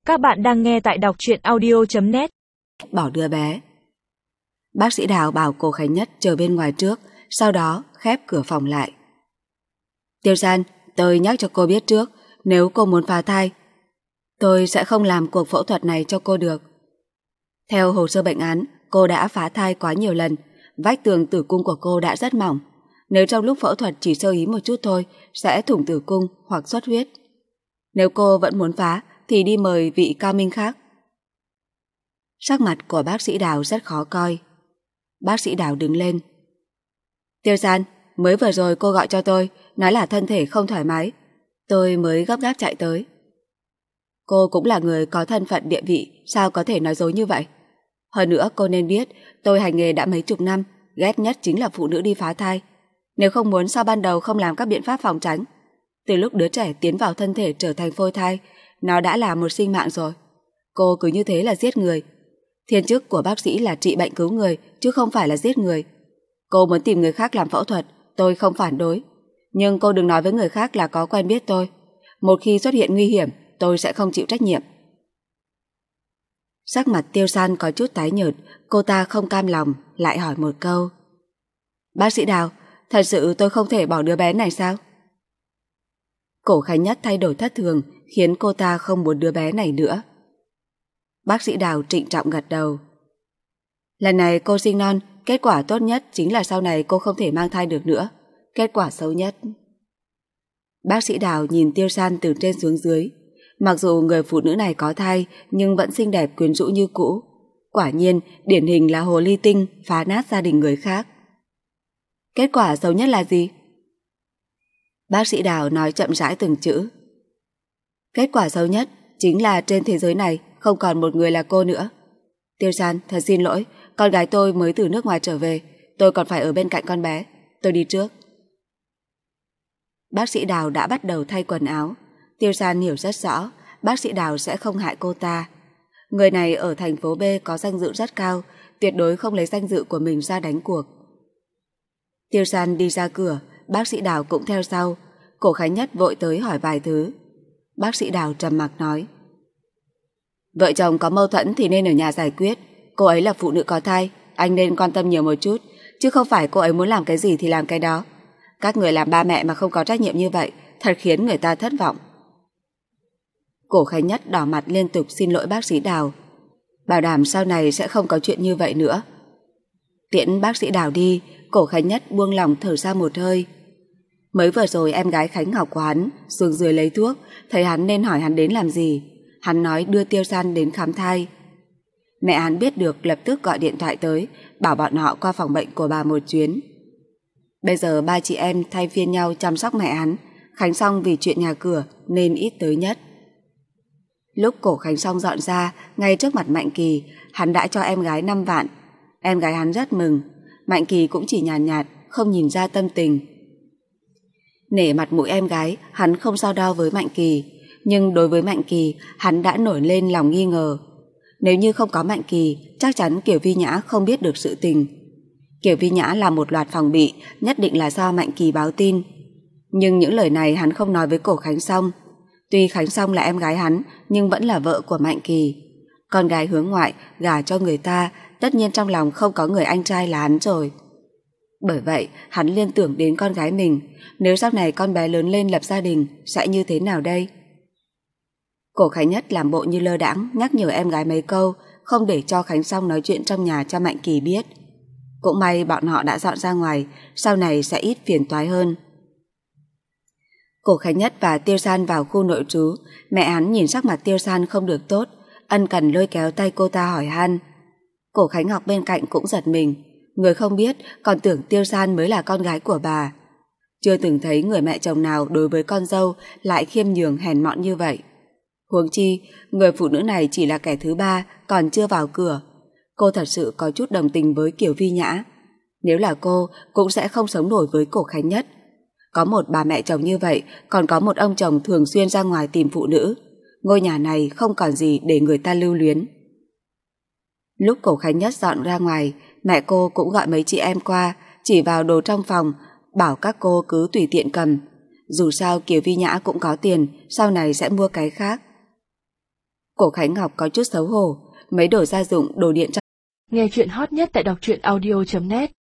Các bạn đang nghe tại đọc truyện audio.net. Bỏ đứa bé. Bác sĩ Đào bảo cô Khánh Nhất chờ bên ngoài trước, sau đó khép cửa phòng lại. Tiêu San, tôi nhắc cho cô biết trước, nếu cô muốn phá thai, tôi sẽ không làm cuộc phẫu thuật này cho cô được. Theo hồ sơ bệnh án, cô đã phá thai quá nhiều lần, vách tường tử cung của cô đã rất mỏng. Nếu trong lúc phẫu thuật chỉ sơ ý một chút thôi, sẽ thủng tử cung hoặc xuất huyết. Nếu cô vẫn muốn phá, thì đi mời vị cao minh khác. Sắc mặt của bác sĩ Đào rất khó coi. Bác sĩ Đào đứng lên. Tiêu San, mới vừa rồi cô gọi cho tôi, nói là thân thể không thoải mái. Tôi mới gấp gáp chạy tới. Cô cũng là người có thân phận địa vị, sao có thể nói dối như vậy? Hơn nữa cô nên biết, tôi hành nghề đã mấy chục năm, ghét nhất chính là phụ nữ đi phá thai. Nếu không muốn sao ban đầu không làm các biện pháp phòng tránh? Từ lúc đứa trẻ tiến vào thân thể trở thành phôi thai, nó đã là một sinh mạng rồi. Cô cứ như thế là giết người. Thiên chức của bác sĩ là trị bệnh cứu người, chứ không phải là giết người. Cô muốn tìm người khác làm phẫu thuật, tôi không phản đối. Nhưng cô đừng nói với người khác là có quen biết tôi. Một khi xuất hiện nguy hiểm, tôi sẽ không chịu trách nhiệm. Sắc mặt Tiêu San có chút tái nhợt, cô ta không cam lòng, lại hỏi một câu. Bác sĩ Đào, thật sự tôi không thể bỏ đứa bé này sao? Cổ Khánh Nhất thay đổi thất thường, khiến cô ta không muốn đứa bé này nữa. Bác sĩ Đào trịnh trọng gật đầu. Lần này cô sinh non, kết quả tốt nhất chính là sau này cô không thể mang thai được nữa. Kết quả xấu nhất. Bác sĩ Đào nhìn Tiêu San từ trên xuống dưới. Mặc dù người phụ nữ này có thai, nhưng vẫn xinh đẹp quyến rũ như cũ. Quả nhiên, điển hình là hồ ly tinh phá nát gia đình người khác. Kết quả xấu nhất là gì? Bác sĩ Đào nói chậm rãi từng chữ. Kết quả xấu nhất chính là trên thế giới này không còn một người là cô nữa. Tiêu San, thật xin lỗi, con gái tôi mới từ nước ngoài trở về, tôi còn phải ở bên cạnh con bé. Tôi đi trước. Bác sĩ Đào đã bắt đầu thay quần áo. Tiêu San hiểu rất rõ, bác sĩ Đào sẽ không hại cô ta. Người này ở thành phố B có danh dự rất cao, tuyệt đối không lấy danh dự của mình ra đánh cuộc. Tiêu San đi ra cửa, bác sĩ Đào cũng theo sau. Cổ Khánh Nhất vội tới hỏi vài thứ. Bác sĩ Đào trầm mặc nói. Vợ chồng có mâu thuẫn thì nên ở nhà giải quyết. Cô ấy là phụ nữ có thai, anh nên quan tâm nhiều một chút, chứ không phải cô ấy muốn làm cái gì thì làm cái đó. Các người làm ba mẹ mà không có trách nhiệm như vậy, thật khiến người ta thất vọng. Cổ Khánh Nhất đỏ mặt liên tục xin lỗi bác sĩ Đào, bảo đảm sau này sẽ không có chuyện như vậy nữa. Tiễn bác sĩ Đào đi, Cổ Khánh Nhất buông lòng thở ra một hơi. Mới vừa rồi em gái Khánh Ngọc của hắn xuống dưới lấy thuốc, thấy hắn nên hỏi hắn đến làm gì. Hắn nói đưa Tiêu San đến khám thai. Mẹ hắn biết được lập tức gọi điện thoại tới, bảo bọn họ qua phòng bệnh của bà một chuyến. Bây giờ ba chị em thay phiên nhau chăm sóc mẹ hắn. Khánh Song vì chuyện nhà cửa nên ít tới nhất. Lúc Cổ Khánh Song dọn ra, ngay trước mặt Mạnh Kỳ, hắn đã cho em gái 5 vạn. Em gái hắn rất mừng. Mạnh Kỳ cũng chỉ nhàn nhạt, không nhìn ra tâm tình. Nể mặt mũi em gái, hắn không so đo với Mạnh Kỳ. Nhưng đối với Mạnh Kỳ, hắn đã nổi lên lòng nghi ngờ. Nếu như không có Mạnh Kỳ, chắc chắn Kiều Vi Nhã không biết được sự tình. Kiều Vi Nhã là một loạt phòng bị, nhất định là do Mạnh Kỳ báo tin. Nhưng những lời này hắn không nói với Cổ Khánh Song. Tuy Khánh Song là em gái hắn, nhưng vẫn là vợ của Mạnh Kỳ. Con gái hướng ngoại, gả cho người ta, tất nhiên trong lòng không có người anh trai là hắn rồi. Bởi vậy, hắn liên tưởng đến con gái mình. Nếu sau này con bé lớn lên lập gia đình, sẽ như thế nào đây? Cổ Khánh Nhất làm bộ như lơ đãng, nhắc nhở em gái mấy câu, không để cho Khánh Song nói chuyện trong nhà cho Mạnh Kỳ biết. Cũng may bọn họ đã dọn ra ngoài, sau này sẽ ít phiền toái hơn. Cổ Khánh Nhất và Tiêu San vào khu nội trú. Mẹ hắn nhìn sắc mặt Tiêu San không được tốt, ân cần lôi kéo tay cô ta hỏi han. Cổ Khánh Ngọc bên cạnh cũng giật mình. Người không biết còn tưởng Tiêu San mới là con gái của bà. Chưa từng thấy người mẹ chồng nào đối với con dâu lại khiêm nhường hèn mọn như vậy. Huống chi, người phụ nữ này chỉ là kẻ thứ ba, còn chưa vào cửa. Cô thật sự có chút đồng tình với Kiều Vi Nhã. Nếu là cô, cũng sẽ không sống nổi với Cổ Khánh Nhất. Có một bà mẹ chồng như vậy, còn có một ông chồng thường xuyên ra ngoài tìm phụ nữ. Ngôi nhà này không còn gì để người ta lưu luyến. Lúc Cổ Khánh Nhất dọn ra ngoài, mẹ cô cũng gọi mấy chị em qua, chỉ vào đồ trong phòng, bảo các cô cứ tùy tiện cầm. Dù sao Kiều Vi Nhã cũng có tiền, sau này sẽ mua cái khác. Cổ Khánh Ngọc có chút xấu hổ, mấy đồ gia dụng, đồ điện trong. Nghe chuyện hot nhất tại đọc truyện audio.net